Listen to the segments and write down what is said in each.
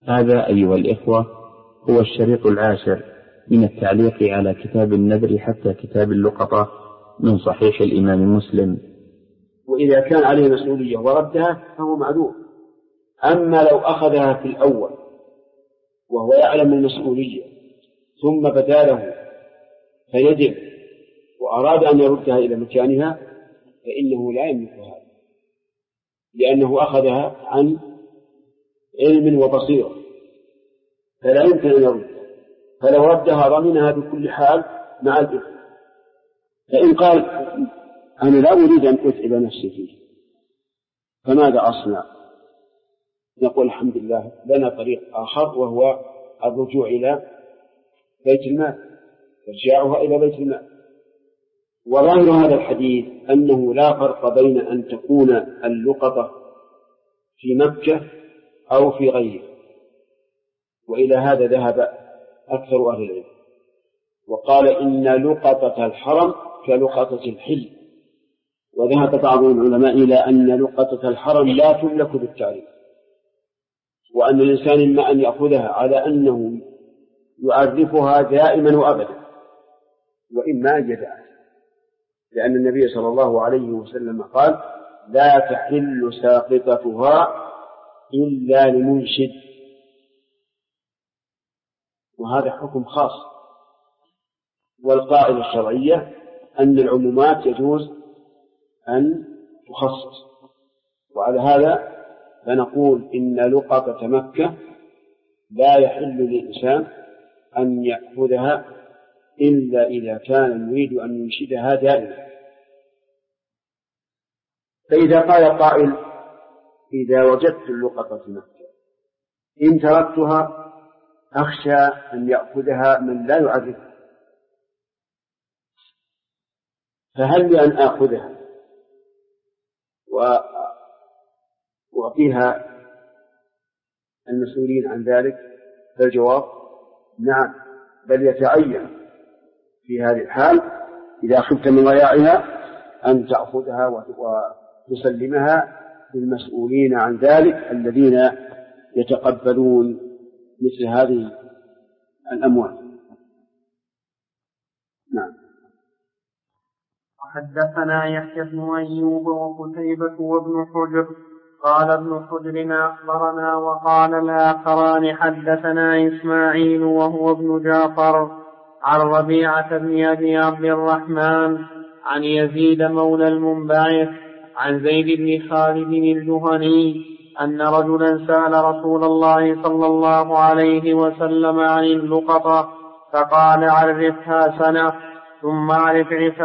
هذا أيها الإخوة هو الشريط 10 من التعليق على كتاب النذر حتى كتاب اللقطة من صحيح الإمام مسلم. وإذا كان عليه مسؤولية وردها فهو معذور. أما لو أخذها في الأول وهو يعلم المسؤولية ثم بدا له فيدع وأراد أن يردها إلى مكانها فإنه لا يملك هذا، لأنه أخذها عن علم وبصيرة فلا يمكن أن يردها، فلو ردها ضمنها بكل حال مع الإثم. فإن قال أنا لا أريد أن أتعب نفسي فيه فماذا أصنع؟ نقول الحمد لله لنا طريق آخر وهو الرجوع إلى بيت المال، إرجاعها إلى بيت المال. وظاهر هذا الحديث أنه لا فرق بين أن تكون اللقطة في مكة أو في غيره، وإلى هذا ذهب أكثر أهل العلم، وقال إن لقطة الحرم كلقطة الحل. وذهب بعض العلماء إلى أن لقطة الحرم لا تملك بالتعريف، وأن الإنسان إما أن يأخذها على أنه يعرفها دائما وأبدا وإما أن يدعها، لأن النبي صلى الله عليه وسلم قال لا تحل ساقطتها إلا لمنشد، وهذا حكم خاص. والقاعدة الشرعية أن العمومات يجوز أن تخصص، وعلى هذا فنقول إن لقطة مكة لا يحل للإنسان أن يأخذها إلا إذا كان يريد أن ينشدها دائما. فإذا قال قائل إذا وجدت اللقطة في مكة إن تركتها أخشى أن يأخذها من لا يعرفها، فهل لي أن آخذها وأعطيها المسؤولين عن ذلك؟ فالجواب نعم، بل يتعين في هذه الحال إذا خفت من ضياعها أن تأخذها وتسلمها للمسؤولين عن ذلك الذين يتقبلون مثل هذه الأموال. نعم. وحدثنا يحيى بن أيوب وقتيبة وابن حجر قال ابن حجر أخبرنا وقال الآخران حدثنا إسماعيل وهو ابن جعفر عن ربيعة بن أبي عبد الرحمن عن يزيد مولى المنبعث عن زيد بن خالد الجهني أن رجلا سأل رسول الله صلى الله عليه وسلم عن اللقطة فقال عرفها سنة ثم اعرف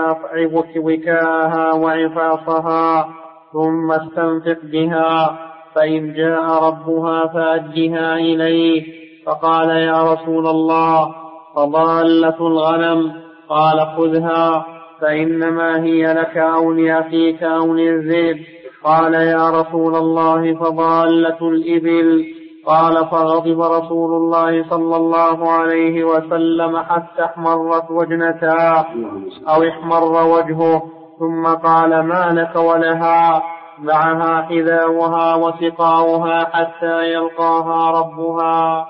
وكاءها وعفاصها ثم استنفق بها، فإن جاء ربها فأدها إليه. فقال يا رسول الله فضالة الغنم؟ قال خذها فإنما هي لك أو لأخيك أو للذئب. قال يا رسول الله فضالة الإبل؟ قال فغضب رسول الله صلى الله عليه وسلم حتى احمرت وجنتاه أو احمر وجهه، ثم قال ما لك ولها؟ معها حذاؤها وسقاؤها حتى يلقاها ربها.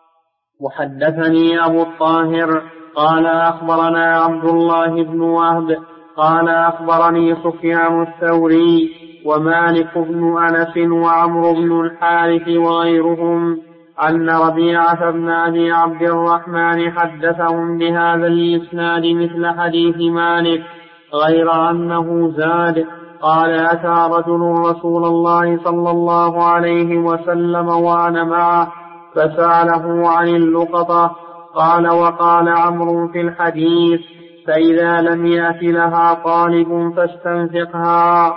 وحدثني أبو الطاهر قال أخبرنا عبد الله بن وهب قال أخبرني سفيان الثوري ومالك بن أنس وعمرو بن الحارث وغيرهم أن ربيعة بن أبي عبد الرحمن حدثهم بهذا الإسناد مثل حديث مالك، غير أنه زاد قال أتى رجل رسول الله صلى الله عليه وسلم وأنا معه فسأله عن اللقطة، قال وقال عمرو في الحديث فإذا لم يأت لها طالب فاستنفقها.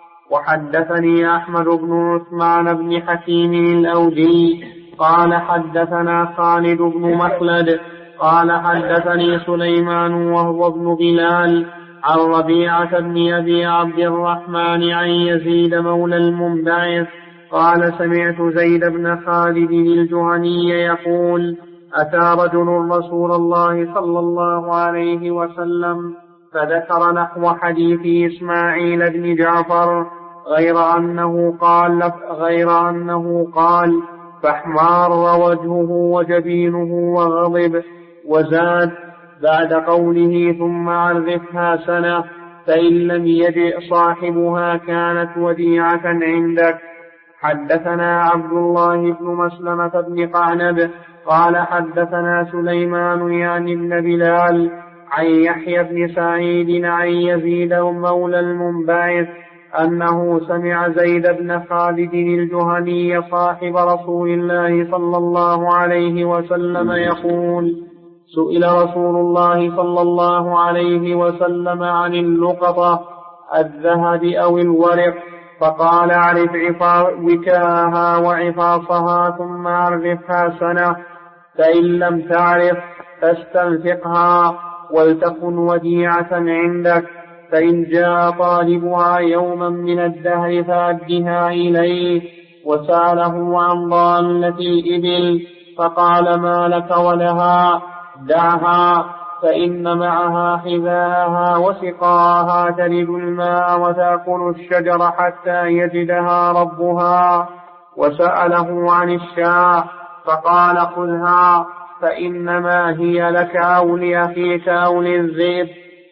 وحدثني أحمد بن عثمان بن حكيم الأودي قال حدثنا خالد بن مخلد قال حدثني سليمان وهو ابن بلال عن ربيعة بن أبي عبد الرحمن عن يزيد مولى المنبعث قال سمعت زيد بن خالد الجهني يقول أتى رجل رسول الله صلى الله عليه وسلم فذكر نحو حديث إسماعيل بن جعفر غير أنه قال فاحمر وجهه وجبينه وغضب. وزاد بعد قوله ثم عرفها سنة فإن لم يجئ صاحبها كانت وديعة عندك. حدثنا عبد الله بن مسلمة بن قعنب قال حدثنا سليمان يعني بن بلال عن يحيى بن سعيد عن يزيد مولى المنبعث أنه سمع زيد بن خالد الجهني صاحب رسول الله صلى الله عليه وسلم يقول: سئل رسول الله صلى الله عليه وسلم عن اللقطة الذهب أو الورق فقال: اعرف وكاها وعفاصها ثم عرفها سنة، فإن لم تعرف فاستنفقها ولتكن وديعة عندك، فإن جاء طالبها يوما من الدهر فأدها إليه. وسأله عن ضالة الإبل فقال: ما لك ولها؟ دعها، فإن معها حذاءها وسقاها تلد الماء وتأكل الشجر حتى يجدها ربها. وسأله عن الشاة فقال: خذها، فإنما هي لك أو لأخيك أو للذئب.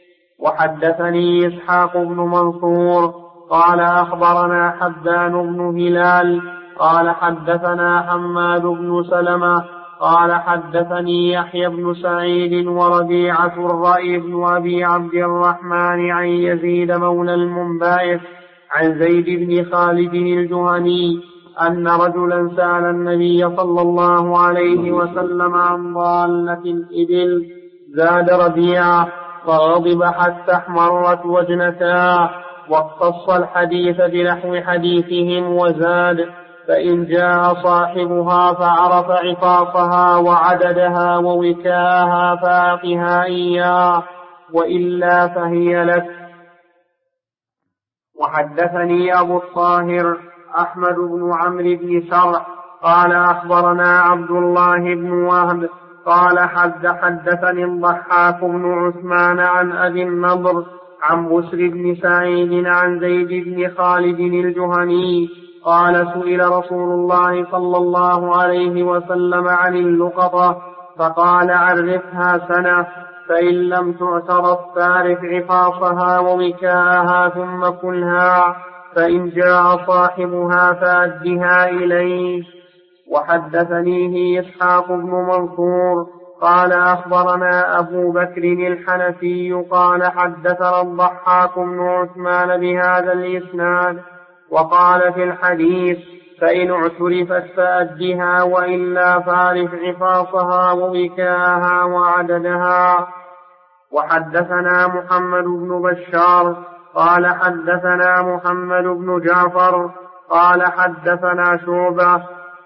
وحدثني إسحاق بن منصور قال أخبرنا حبان بن هلال قال حدثنا حماد بن سلمة قال حدثني يحيى بن سعيد وربيعة الرأي بن أبي عبد الرحمن عن يزيد مولى المنبعث عن زيد بن خالد الجهني أن رجلا سأل النبي صلى الله عليه وسلم عن ضالة الإبل. زاد ربيعة فغضب حتى احمرت وجنتاه، واقتص الحديث بنحو حديثهم. وزاد: فإن جاء صاحبها فعرف عفاصها وعددها ووكاها فأعطها إياه، وإلا فهي لك. وحدثني أبو الطاهر أحمد بن عمرو بن شرح قال أخبرنا عبد الله بن وهب قال حدثني الضحاك بن عثمان عن أبي النضر عن بسر بن سعيد عن زيد بن خالد الجهني قال: سئل رسول الله صلى الله عليه وسلم عن اللقطة فقال: عرفها سنة، فإن لم تعترف فاعرف عفاصها ووكاءها ثم كلها، فإن جاء صاحبها فأدها إليه. وحدثنيه إسحاق بن منصور قال أخبرنا أبو بكر الحنفي قال حدثنا الضحاك بن عثمان بهذا الإسناد. وقال في الحديث: فإن اعترفت فأدها، وإلا فاعرف عفاصها ووكاءها وعددها. وحدثنا محمد بن بشار قال حدثنا محمد بن جعفر قال حدثنا شعبة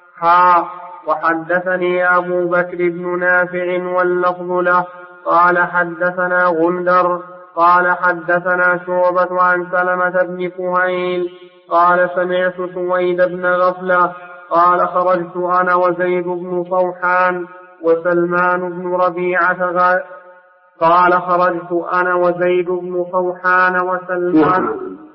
وحدثني أبو بكر بن نافع واللفظ له قال حدثنا غندر قال حدثنا شعبة عن سلمة بن كهيل قال سمعت سويد بن غفلة قال: خرجت أنا وزيد بن صوحان وسلمان بن ربيعة قال: خرجت أنا وزيد بن صوحان وسلمان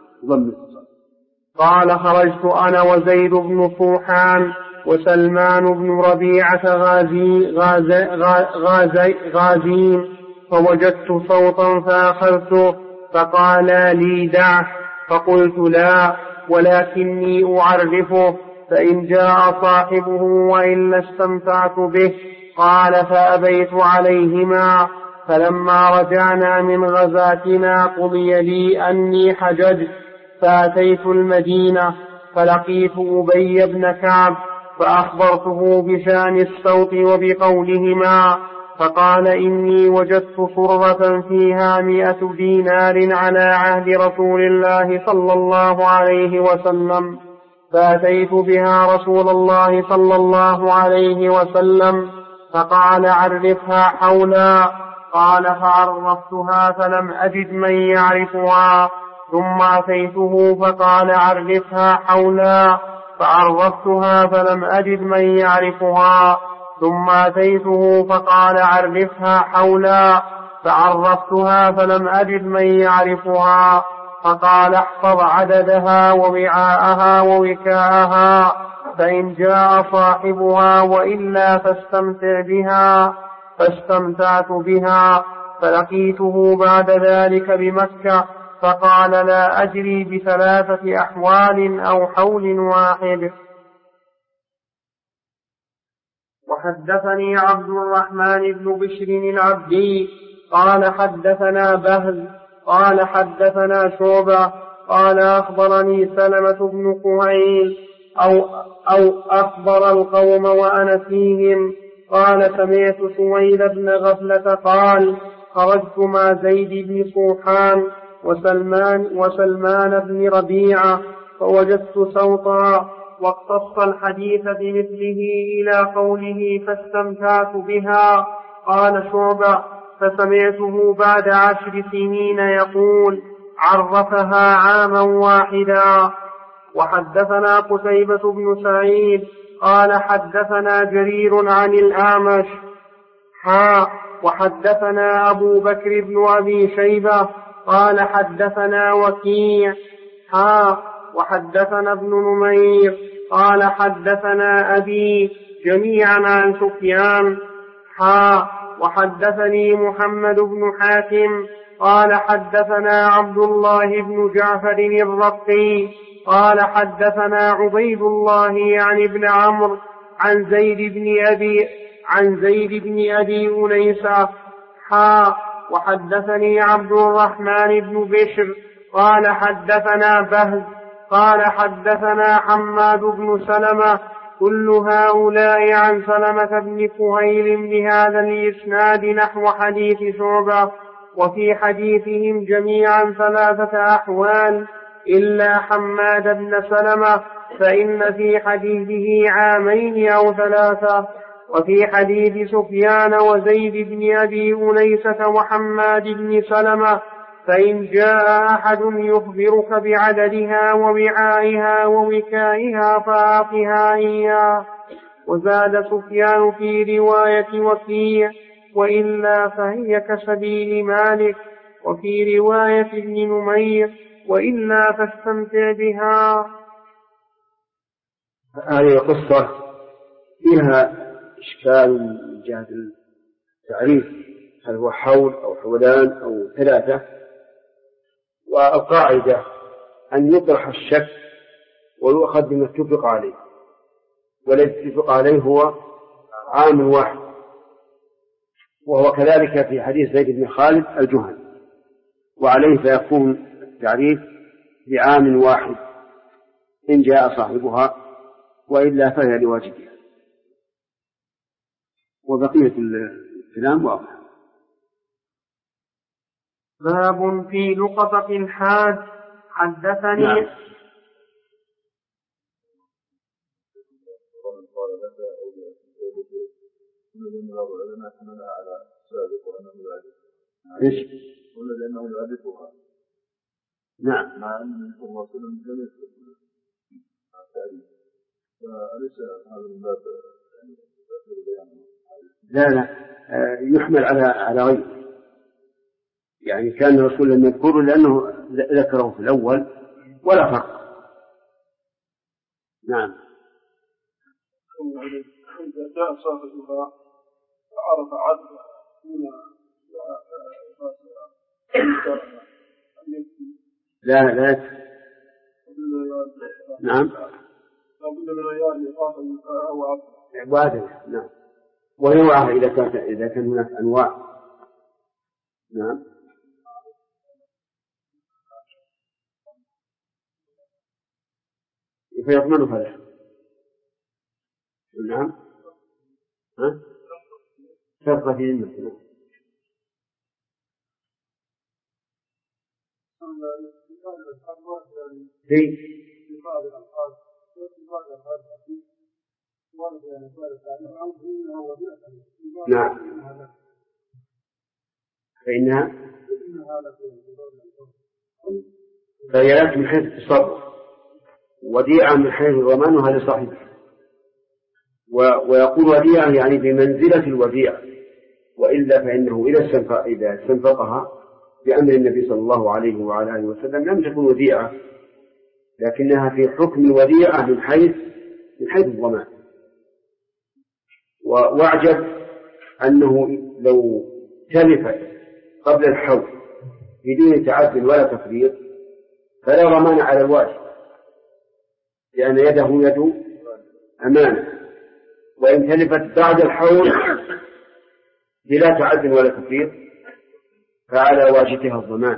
قال: خرجت أنا وزيد بن صوحان وسلمان بن ربيعة غازين، فوجدت صوتا فأخذته، فقال لي: دعه، فقلت: لا، ولكني أعرفه، فإن جاء صاحبه وإلا استمتعت به. قال: فأبيت عليهما. فلما رجعنا من غزاتنا قضي لي أني حججت، فأتيت المدينة فلقيت أبي بن كعب فأخبرته بشأن الصوت وبقولهما، فقال: إني وجدت صرة فيها 100 دينار على عهد رسول الله صلى الله عليه وسلم، فأتيت بها رسول الله صلى الله عليه وسلم، فقال: عرفها حولا. قال: فعرفتها فلم أجد من يعرفها، ثم أتيته فقال: عرفها حولا. فعرفتها فلم أجد من يعرفها، ثم أتيته فقال: عرفها حولا. فعرفتها فلم أجد من يعرفها، فقال: احفظ عددها ووعاءها ووكاءها. فإن جاء صاحبها وإلا فاستمتع بها. فاستمتعت بها فلقيته بعد ذلك بمكة فقال لا أجري ب3 أحوال أو حول واحد. وحدثني عبد الرحمن بن بشر العبدي قال حدثنا بهز قال حدثنا شعبة قال أخبرني سلمة بن كهيل أو أخبر القوم وأنا فيهم قال سمعت سويد بن غفلة قال خرجت مع زيد بن صوحان وسلمان بن ربيعة فوجدت صوتا واقتص الحديث بمثله إلى قوله فاستمتعت بها. قال شعبة فسمعته بعد 10 سنين يقول عرفها عاما واحدا. وحدثنا قتيبة بن سعيد قال حدثنا جرير عن الأعمش وحدثنا أبو بكر بن أبي شيبة قال حدثنا وكيع وحدثنا ابن نمير قال حدثنا أبي جميعا عن سفيان وحدثني محمد بن حاتم قال حدثنا عبد الله بن جعفر الرقي قال حدثنا عبيد الله يعني ابن عمرو عن زيد بن أبي أنيسة وحدثني عبد الرحمن بن بشر قال حدثنا بهز قال حدثنا حماد بن سلمة كل هؤلاء عن سلمة بن كهيل بهذا الإسناد نحو حديث شعبة وفي حديثهم جميعا 3 أحوال إلا حماد بن سلمة فإن في حديثه 2 عام أو 3 وفي حديث سفيان وزيد بن أبي أنيسة وحماد بن سلمة فإن جاء أحد يخبرك بعددها ووعائها ووكائها فأعطها إياه. وزاد سفيان في رواية وكيع وإلا فهي كسبيل مالك وفي رواية ابن نمير وإلا فاستمتع بها. هذه القصة فيها إشكال من جهة التعريف هل هو حول أو حولان أو 3 والقاعدة أن يطرح الشك ويؤخذ بما اتفق عليه والذي اتفق عليه هو عام واحد وهو كذلك في حديث زيد بن خالد الجهني وعليه فيكون التعريف بعام واحد إن جاء صاحبها وإلا فهي لواجبها وبقية الكلام واضح. باب في لقطة الحاج. حدثني نعم. ايش؟ لأنه يعرفها. نعم. مع أن النبي صلى الله عليه وسلم لم يذكر التعريف. فأليس هذا من باب لا يحمل على غيره يعني كان الرسول لم يذكره لأنه ذكره في الأول ولا فرق. نعم. إذا جاء صاحبها فعرف عدلها لا نعم عبادة. نعم. ويوعى إذا كان هناك أنواع. نعم. فيضمن فله. نعم. شرط في ذمته. نعم. فإنها فهي من حيث التصرف وديعة من حيث ضمانها لصاحبه ويقول وديعة يعني بمنزلة الوديعة وإلا فإنه إذا استنفقها بأمر النبي صلى الله عليه وعلى آله وسلم لم تكن وديعة لكنها في حكم الوديعة من حيث من حيث الضمان. واعجب أنه لو تلفت قبل الحول بدون تعد ولا تفريط فلا ضمان على الواجب، لأن يده يد أمانة. وإن تلفت بعد الحول بلا تعد ولا تفريط فعلى واجبها الضمان.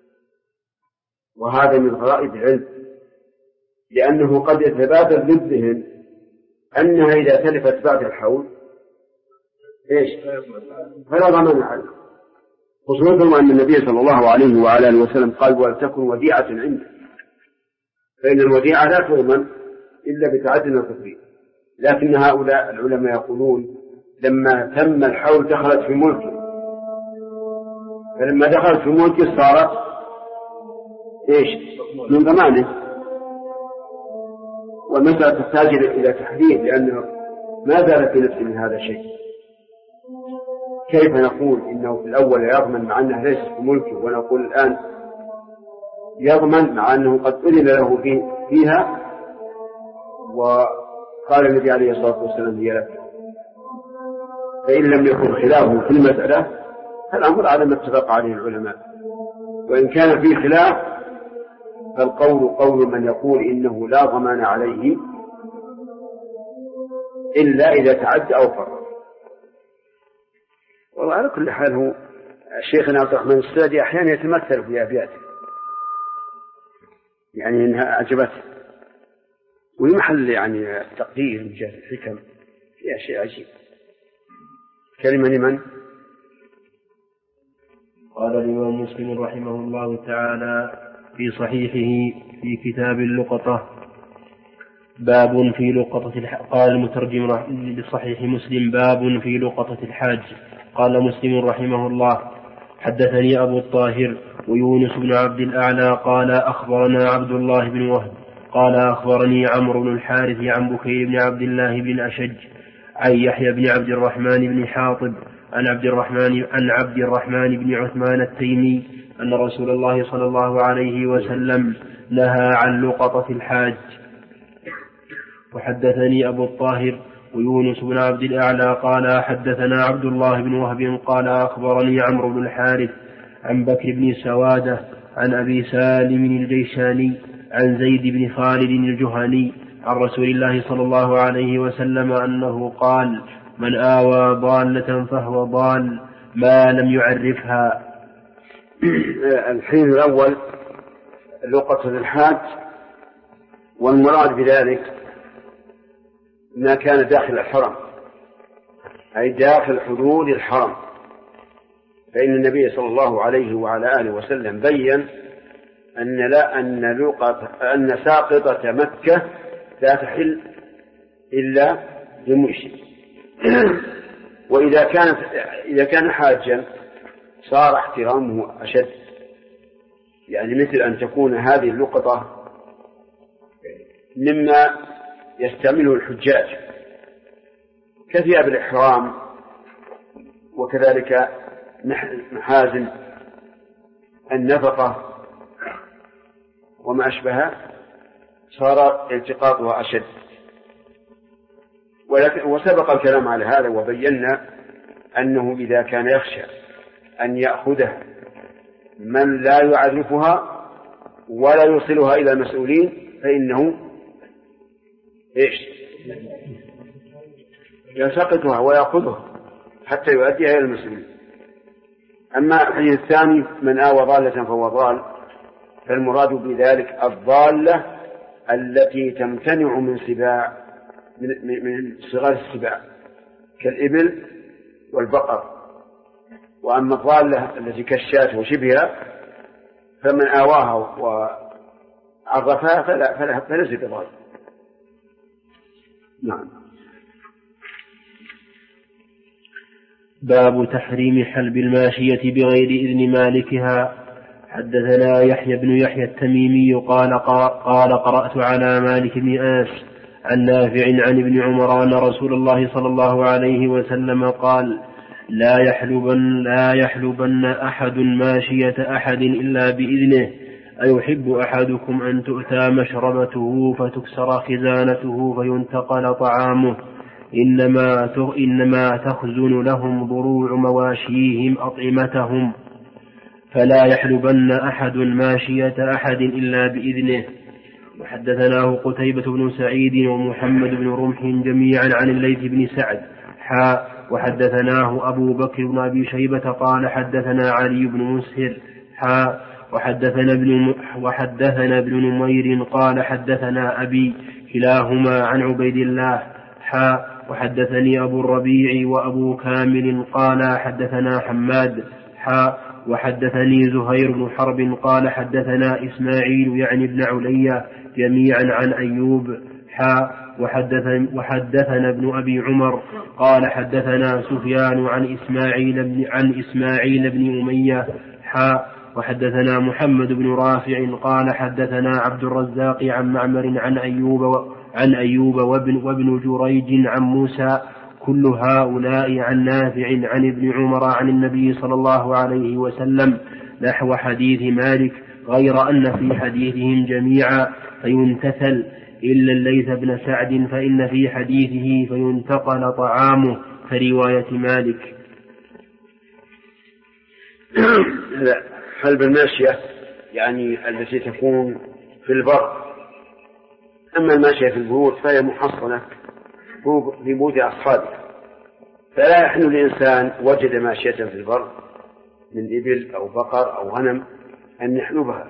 وهذا من غرائب العلم، لأنه قد يتبادر للذهن أنها إذا تلفت بعد الحول فلا ضمان عليه، خصوصا أن النبي صلى الله عليه وعلى آله وسلم قال: ولتكن وديعة عنده، فإن الوديعة لا تضمن إلا بتعد وتفريط. لكن هؤلاء العلماء يقولون لما تم الحول دخلت في ملكه، فلما دخلت في ملكه صارت من ضمانه. والمسألة تحتاج إلى تحديد، لأنه ما زال في نفس من هذا الشيء. كيف نقول إنه في الأول يضمن مع أنه ليس في ملكه، ونقول الآن يضمن مع أنه قد أذن له فيها وقال النبي عليه الصلاة والسلام هي لك؟ فإن لم يكن خلافه في المسألة فالأمر على ما اتفق عليه العلماء. وإن كان فيه خلاف فالقول قول من يقول إنه لا ضمان عليه إلا إذا تعد أو فرط. والله على كل حال هو شيخنا عبد الرحمن السعدي أحيانا يتمثل في أبياته، يعني إنها أعجبته، والمحل يعني تقدير من جهة الحكم فيها شيء عجيب. كلمة لمن؟ قال الإمام مسلم رحمه الله تعالى في صحيحه في كتاب اللقطة: باب في لقطة قال المترجم لصحيح مسلم: باب في لقطة الحاج. قال مسلم رحمه الله: حدثني أبو الطاهر ويونس بن عبد الأعلى قال أخبرنا عبد الله بن وهب قال أخبرني عمرو بن الحارث عن بكير بن عبد الله بن أشج عن يحيى بن عبد الرحمن بن حاطب عن عبد الرحمن بن عثمان التيمي أن رسول الله صلى الله عليه وسلم نهى عن لقطة الحاج. وحدثني أبو الطاهر ويونس بن عبد الأعلى قال حدثنا عبد الله بن وهب قال أخبرني عمرو بن الحارث عن بكر بن سوادة عن أبي سالم الجيشاني عن زيد بن خالد الجهني عن رسول الله صلى الله عليه وسلم أنه قال: من آوى ضالة فهو ضال ما لم يعرفها. الحين الأول لقطة الحاج، والمراد بذلك ما كان داخل الحرم، أي داخل حدود الحرم. فإن النبي صلى الله عليه وعلى آله وسلم بيّن أن ساقطة مكة لا تحل إلا بمشرك. إذا كان حاجا صار احترامه أشد، يعني مثل أن تكون هذه اللقطة مما يستعمله الحجاج كثياب الإحرام، وكذلك محازم النفقة وما أشبه، صار التقاطها أشد. وسبق الكلام على هذا وبينا أنه إذا كان يخشى أن يأخذه من لا يعرفها ولا يوصلها إلى المسؤولين فإنه يلتقطها ويأخذها حتى يؤديها إلى المسؤولين. أما الحديث الثاني: من آوى ضالة فهو ضال، فالمراد بذلك الضالة التي تمتنع من سباع من صغار السباع كالإبل والبقر. وأما الضالة التي كالشاة وشبهها فمن آواها وعرفها فليس بضال. نعم. باب تحريم حلب الماشية بغير إذن مالكها. حدثنا يحيى بن يحيى التميمي قال قرأت على مالك بن أنس عن نافع عن ابن عمر أن رسول الله صلى الله عليه وسلم قال: لا يحلبن أحد ماشية أحد إلا بإذنه، أيحب أحدكم أن تؤتى مشربته فتكسر خزانته فينتقل طعامه؟ إنما تخزن لهم ضروع مواشيهم أطعمتهم، فلا يحلبن أحد ماشية أحد إلا بإذنه. وحدثناه قتيبة بن سعيد ومحمد بن رمح جميعا عن الليث بن سعد وحدثناه أبو بكر بن أبي شيبة قال حدثنا علي بن مسهر وحدثنا ابن نمير قال حدثنا أبي كلاهما عن عبيد الله وحدثني أبو الربيع وأبو كامل قال حدثنا حماد وحدثني زهير بن حرب قال حدثنا إسماعيل يعني بن علي جميعا عن أيوب وحدثنا ابن أبي عمر قال حدثنا سفيان عن إسماعيل بن أمية وحدثنا محمد بن رافع قال حدثنا عبد الرزاق عن معمر عن أيوب وابن جريج عن موسى كل هؤلاء عن نافع عن ابن عمر عن النبي صلى الله عليه وسلم نحو حديث مالك، غير أن في حديثهم جميعا فينتثل إلا الليث بن سعد فإن في حديثه فينتقل طعامه كرواية مالك. حلب الماشية يعني التي تكون في البر، أما الماشية في البيوت فهي محصنة في بيوت أصحابها، فلا يحل الإنسان وجد ماشية في البر من إبل أو بقر أو غنم أن يحلبها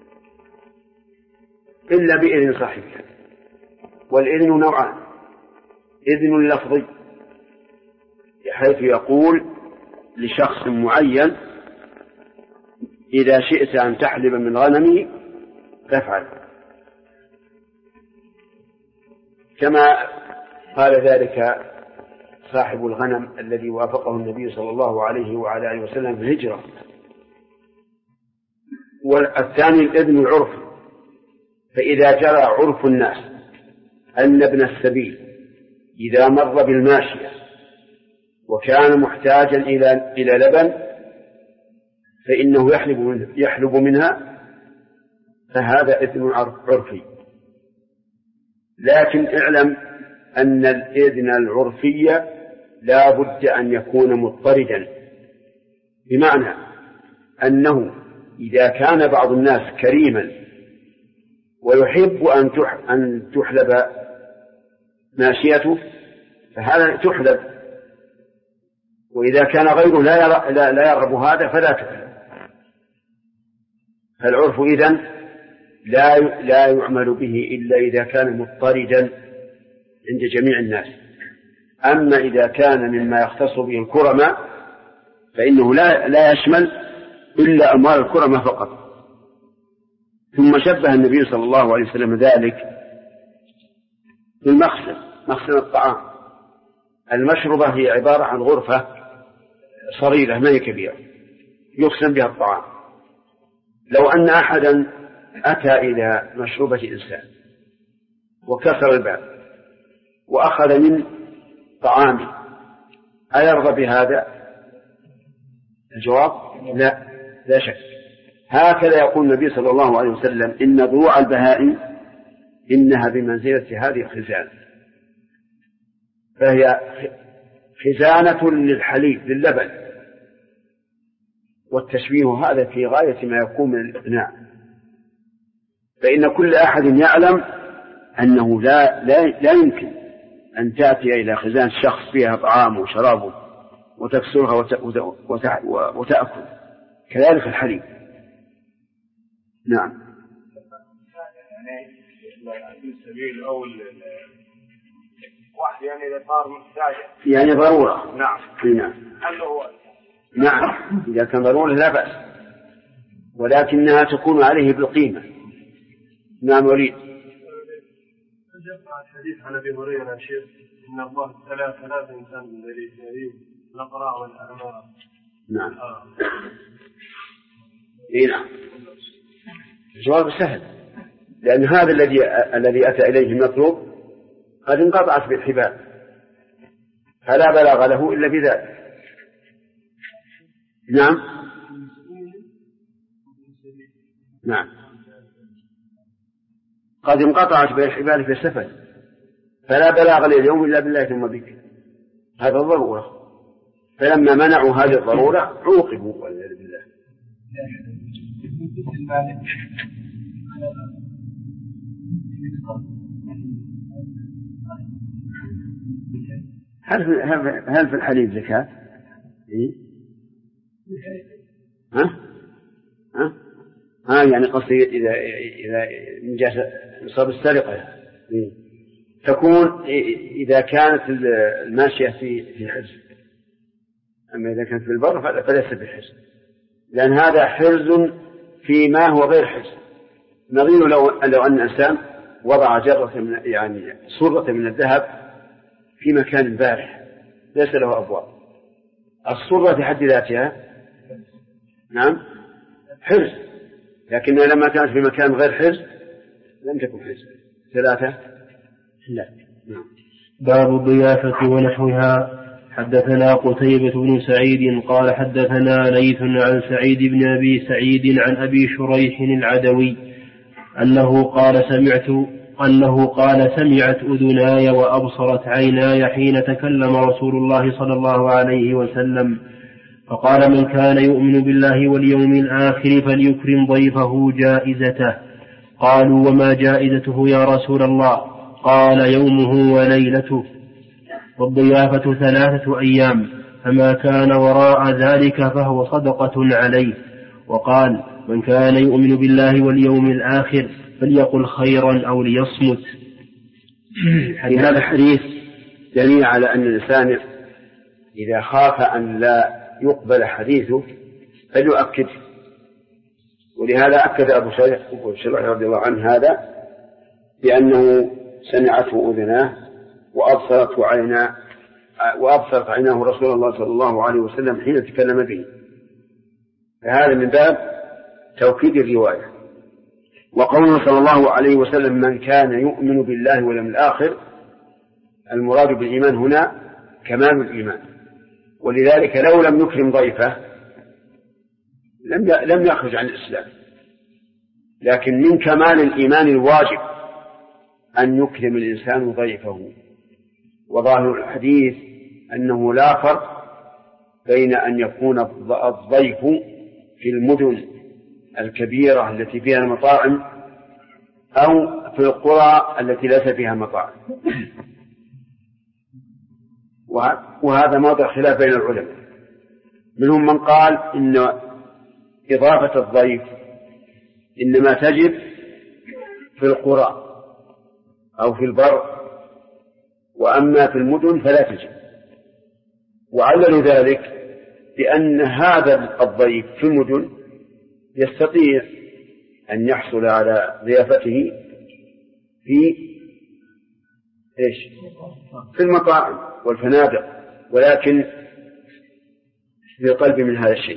إلا بإذن صاحبها. والإذن نوعان: إذن لفظي حيث يقول لشخص معين إذا شئت أن تحلب من غنمي فافعل، كما قال ذلك صاحب الغنم الذي وافقه النبي صلى الله عليه وعلى آله وسلم في الهجرة. والثاني الإذن العرفي، فإذا جرى عرف الناس أن ابن السبيل إذا مر بالماشية وكان محتاجا إلى لبن فإنه يحلب منها، فهذا إذن عرفي. لكن اعلم أن الإذن العرفي لا بد أن يكون مضطردا، بمعنى أنه إذا كان بعض الناس كريما ويحب أن تحلب ماشيته فهذا تحلب، وإذا كان غيره لا يرغب هذا فلا تحلب. فالعرف إذن لا يعمل به إلا إذا كان مضطردا عند جميع الناس. أما إذا كان مما يختص به الكرماء فإنه لا يشمل إلا أموال الكرماء فقط. ثم شبه النبي صلى الله عليه وسلم ذلك بالمخزن الطعام. المشربة هي عبارة عن غرفة صغيرة ما هي كبيرة يخزن بها الطعام. لو أن أحدا أتى إلى مشروبة إنسان وكسر الباب وأخذ من طعامه أيرضى بهذا؟ الجواب لا شك. هكذا يقول النبي صلى الله عليه وسلم: إن ضروع البهائم إنها بمنزلة هذه الخزانة، فهي خزانة للحليب للبن. والتشبيه هذا في غاية ما يكون من الإقناع، فإن كل أحد يعلم أنه لا يمكن أن تأتي إلى خزانة شخص فيها طعامه وشرابه وتكسرها وتأكل، كذلك الحليب. نعم. السبيل أو واحد يعني إذا صار محتاج يعني ضرورة. نعم. هل هو نعم إذا كان ضرورة لا بأس، ولكنها تكون عليه بالقيمة. نعم. وليد الحديث عن أبي هريرة شيخ إن الله ثلاث إنسان من ذلك الأقراء والأعمى. نعم. نعم. الجواب سهل، لأن هذا الذي أتى إليه المطلوب قد انقطعت بالحبال فلا بلاغ له إلا بذلك. نعم. قد انقطعت بين الحبال في السفر فلا بلاغ لي اليوم إلا بالله ثم بك، هذا الضرورة. فلما منعوا هذه الضرورة عوقبوا والعياذ بالله. هل في الحليب زكاة؟ يعني قصدي إذا من جهة نصاب السرقة تكون إذا كانت الماشية في حرز، أما إذا كانت في البر فليس بحرز، لأن هذا حرز فيما هو غير حرز. نظير لو أن إنسان وضع جرة يعني صرة من الذهب في مكان بارح ليس له أبواب، الصرة في حد ذاتها نعم حرز، لكن لما كانت في مكان غير حرز لم تكن حرز. 3 لا. باب الضيافة ونحوها. حدثنا قتيبة بن سعيد قال حدثنا ليث عن سعيد بن أبي سعيد عن أبي شريح العدوي أنه قال سمعت أذناي وأبصرت عيناي حين تكلم رسول الله صلى الله عليه وسلم فقال من كان يؤمن بالله واليوم الآخر فليكرم ضيفه جائزته. قالوا وما جائزته يا رسول الله؟ قال يومه وليلته، والضيافة 3 أيام، فما كان وراء ذلك فهو صدقة عليه. وقال من كان يؤمن بالله واليوم الآخر فليقل خيرا أو ليصمت. في هذا الحديث دليل على أن الإنسان إذا خاف أن لا يقبل حديثه فليؤكد، ولهذا أكد أبو شريح رضي الله عنه هذا بأنه سمعته أذناه وأبصرت عيناه رسول الله صلى الله عليه وسلم حين تكلم به، فهذا من باب توكيد الرواية. وقوله صلى الله عليه وسلم من كان يؤمن بالله واليوم الآخر، المراد بالإيمان هنا كمال الإيمان، ولذلك لو لم يكرم ضيفه لم يخرج عن الإسلام، لكن من كمال الإيمان الواجب أن يكرم الإنسان ضيفه. وظاهر الحديث أنه لا فرق بين أن يكون الضيف في المدن الكبيرة التي فيها المطاعم أو في القرى التي ليس فيها مطاعم، وهذا موضع خلاف بين العلماء. منهم من قال إن إضافة الضيف إنما تجب في القرى أو في البر، وأما في المدن فلا تجب. وعللوا ذلك بأن هذا الضيف في المدن يستطيع أن يحصل على ضيافته في المطاعم والفنادق، ولكن في قلب من هذا الشيء،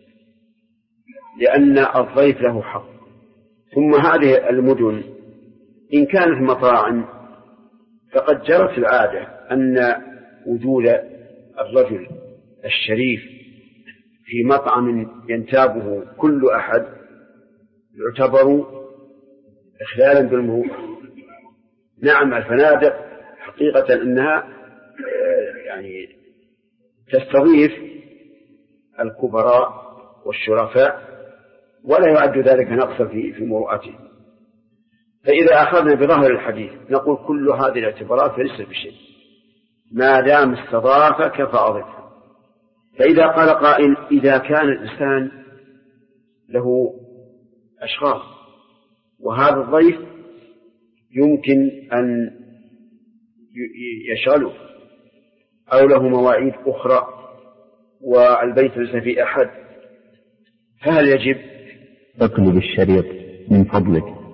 لأن الضيف له حق. ثم هذه المدن إن كانت مطاعم فقد جرت العادة أن وجود الرجل الشريف في مطعم ينتابه كل أحد يعتبر إخلالا بالمروءة. نعم الفنادق حقيقة أنها يعني تستضيف الكبراء والشرفاء ولا يعد ذلك نقصا في مروءته. فإذا أخذنا بظاهر الحديث نقول كل هذه الاعتبارات ليست بشيء ما دام استضافك فأضفه. فإذا قال قائل إذا كان الإنسان له أشخاص وهذا الضيف يمكن أن يشغله أو له مواعيد أخرى والبيت ليس فيه أحد، فهل يجب؟ اقلب الشريط من فضلك.